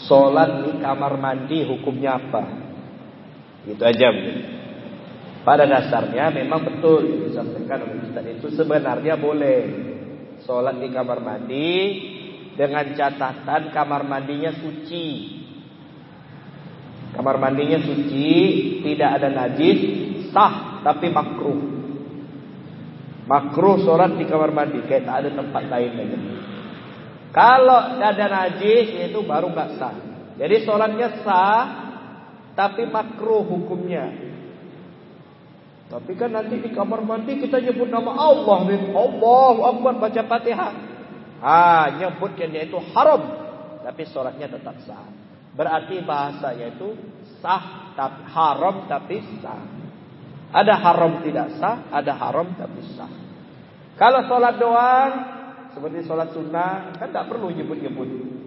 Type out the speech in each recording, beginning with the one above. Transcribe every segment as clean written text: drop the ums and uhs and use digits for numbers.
Sholat di kamar mandi hukumnya apa? Itu aja. Pada dasarnya memang betul disampaikan oleh Ustaz itu sebenarnya boleh sholat di kamar mandi dengan catatan kamar mandinya suci. Kamar mandinya suci, tidak ada najis, sah tapi makruh. Makruh sholat di kamar mandi kayak tak ada tempat lain lagi. Kalau ada najis itu baru nggak sah. Jadi sholatnya sah tapi makruh hukumnya. Tapi kan nanti di kamar mandi kita nyebut nama Allah, Allahu Akbar, baca Fatihah. Nyebutkan dia itu haram, tapi sholatnya tetap sah. Berarti bahasanya itu sah tapi haram tapi sah. Ada haram tidak sah, ada haram tapi sah. Kalau sholat doang seperti sholat sunnah kan tak perlu nyebut-nyebut.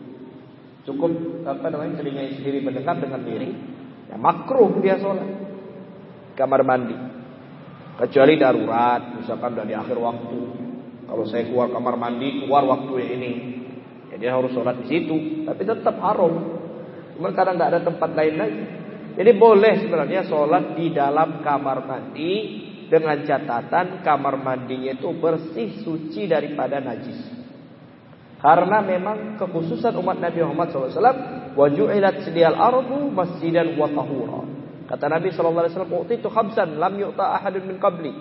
Cukup telinga sendiri mendengar dengan miring. Ya makruh dia sholat kamar mandi. Kecuali darurat, misalkan dari akhir waktu. Kalau saya keluar kamar mandi, keluar waktu ini, ya dia harus sholat di situ. Tapi tetap haram. Cuma kadang nggak ada tempat lain lagi. Jadi boleh sebenarnya sholat di dalam kamar mandi dengan catatan kamar mandinya itu bersih, suci daripada najis. Karena memang kekhususan umat Nabi Muhammad SAW, waju'ilat sidiyal ardu masjidan wa tahura. Kata Nabi SAW, "U'titu khamsan lam yu'ta ahadun min qabli."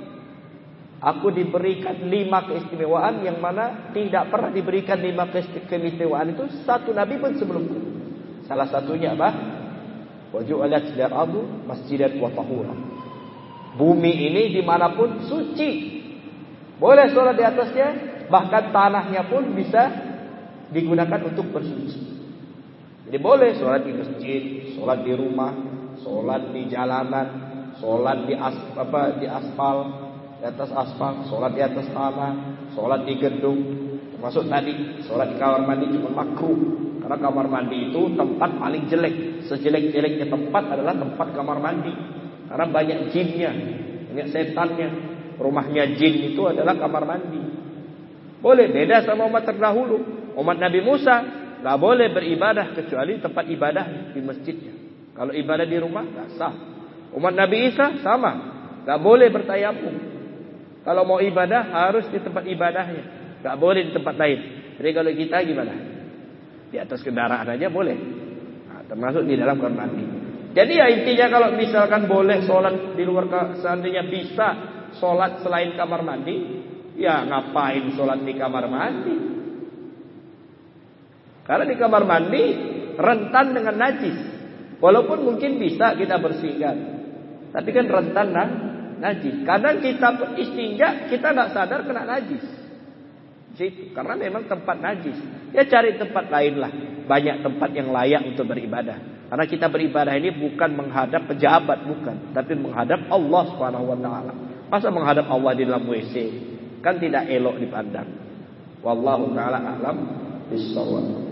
Aku diberikan 5 keistimewaan yang mana tidak pernah diberikan 5 keistimewaan itu satu Nabi pun sebelumku. Salah satunya apa? Waju'ilat sidiyal ardu masjidan wa tahura. Bumi ini dimanapun suci, boleh sholat di atasnya. Bahkan tanahnya pun bisa digunakan untuk bersuci. Jadi boleh sholat di masjid, sholat di rumah, sholat di jalanan, sholat di aspal, di atas aspal, sholat di atas tanah, sholat di gedung. Termasuk tadi sholat di kamar mandi cuma makruh, karena kamar mandi itu tempat paling jelek. Sejelek-jeleknya tempat adalah tempat kamar mandi, karena banyak jinnya, banyak setannya. Rumahnya jin itu adalah kamar mandi. Boleh, beda sama umat terdahulu. Umat Nabi Musa gak boleh beribadah kecuali tempat ibadah di masjidnya. Kalau ibadah di rumah gak sah. Umat Nabi Isa sama, gak boleh bertayamum. Kalau mau ibadah harus di tempat ibadahnya, gak boleh di tempat lain. Jadi kalau kita gimana? Di atas kendaraan aja boleh, termasuk di dalam kamar mandi. Jadi ya intinya kalau misalkan boleh sholat di luar, seandainya bisa sholat selain kamar mandi, ya ngapain sholat di kamar mandi? Karena di kamar mandi rentan dengan najis. Walaupun mungkin bisa kita bersihkan, tapi kan rentan najis. Kadang kita pun istinja, kita nggak sadar kena najis. Situ, karena memang tempat najis. Ya cari tempat lain lah. Banyak tempat yang layak untuk beribadah. Karena kita beribadah ini bukan menghadap pejabat, bukan, tapi menghadap Allah SWT. Masa menghadap Allah di dalam WC? Kan tidak elok dipandang. Wallahu ta'ala a'lam bishawab.